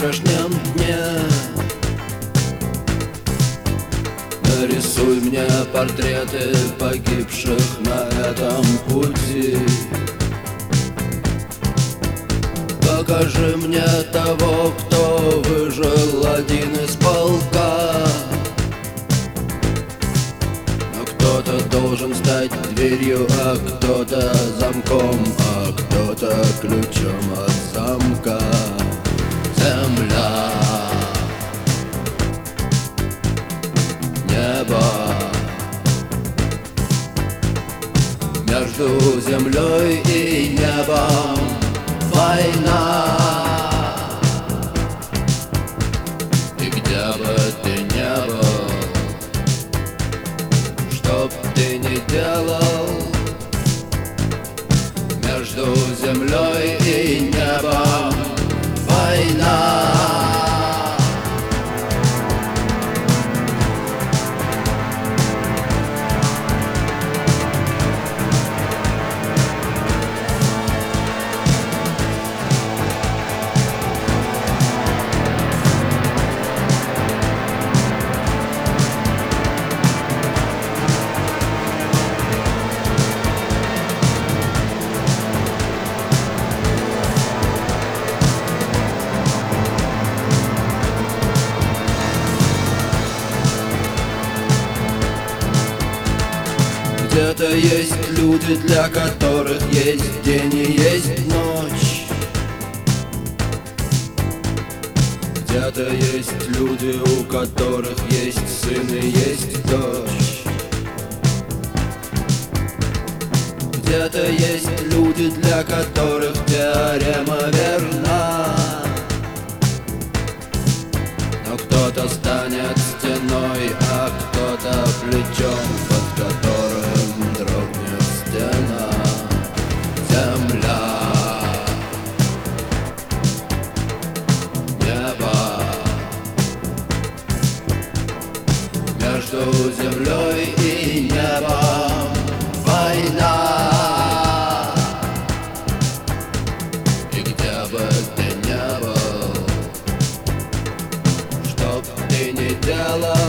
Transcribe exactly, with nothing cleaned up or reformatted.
завтрашнем дне. Нарисуй мне портреты погибших на этом пути. Покажи мне того, кто выжил, один из полка. Но кто-то должен стать дверью, а кто-то замком, а кто-то ключом от замка. Земля, небо, между землей и небом война. И где бы ты ни был, чтоб ты ни делал, между землей и небом война. Где-то есть люди, для которых есть день и есть ночь. Где-то есть люди, у которых есть сын и есть дочь. Где-то есть люди, для которых теорема верна. Но кто-то станет стеной, а кто-то плечом, под которым дрогнет стена. Земля, небо, между землей и небом война. И где бы ты ни был, чтоб ты ни делал,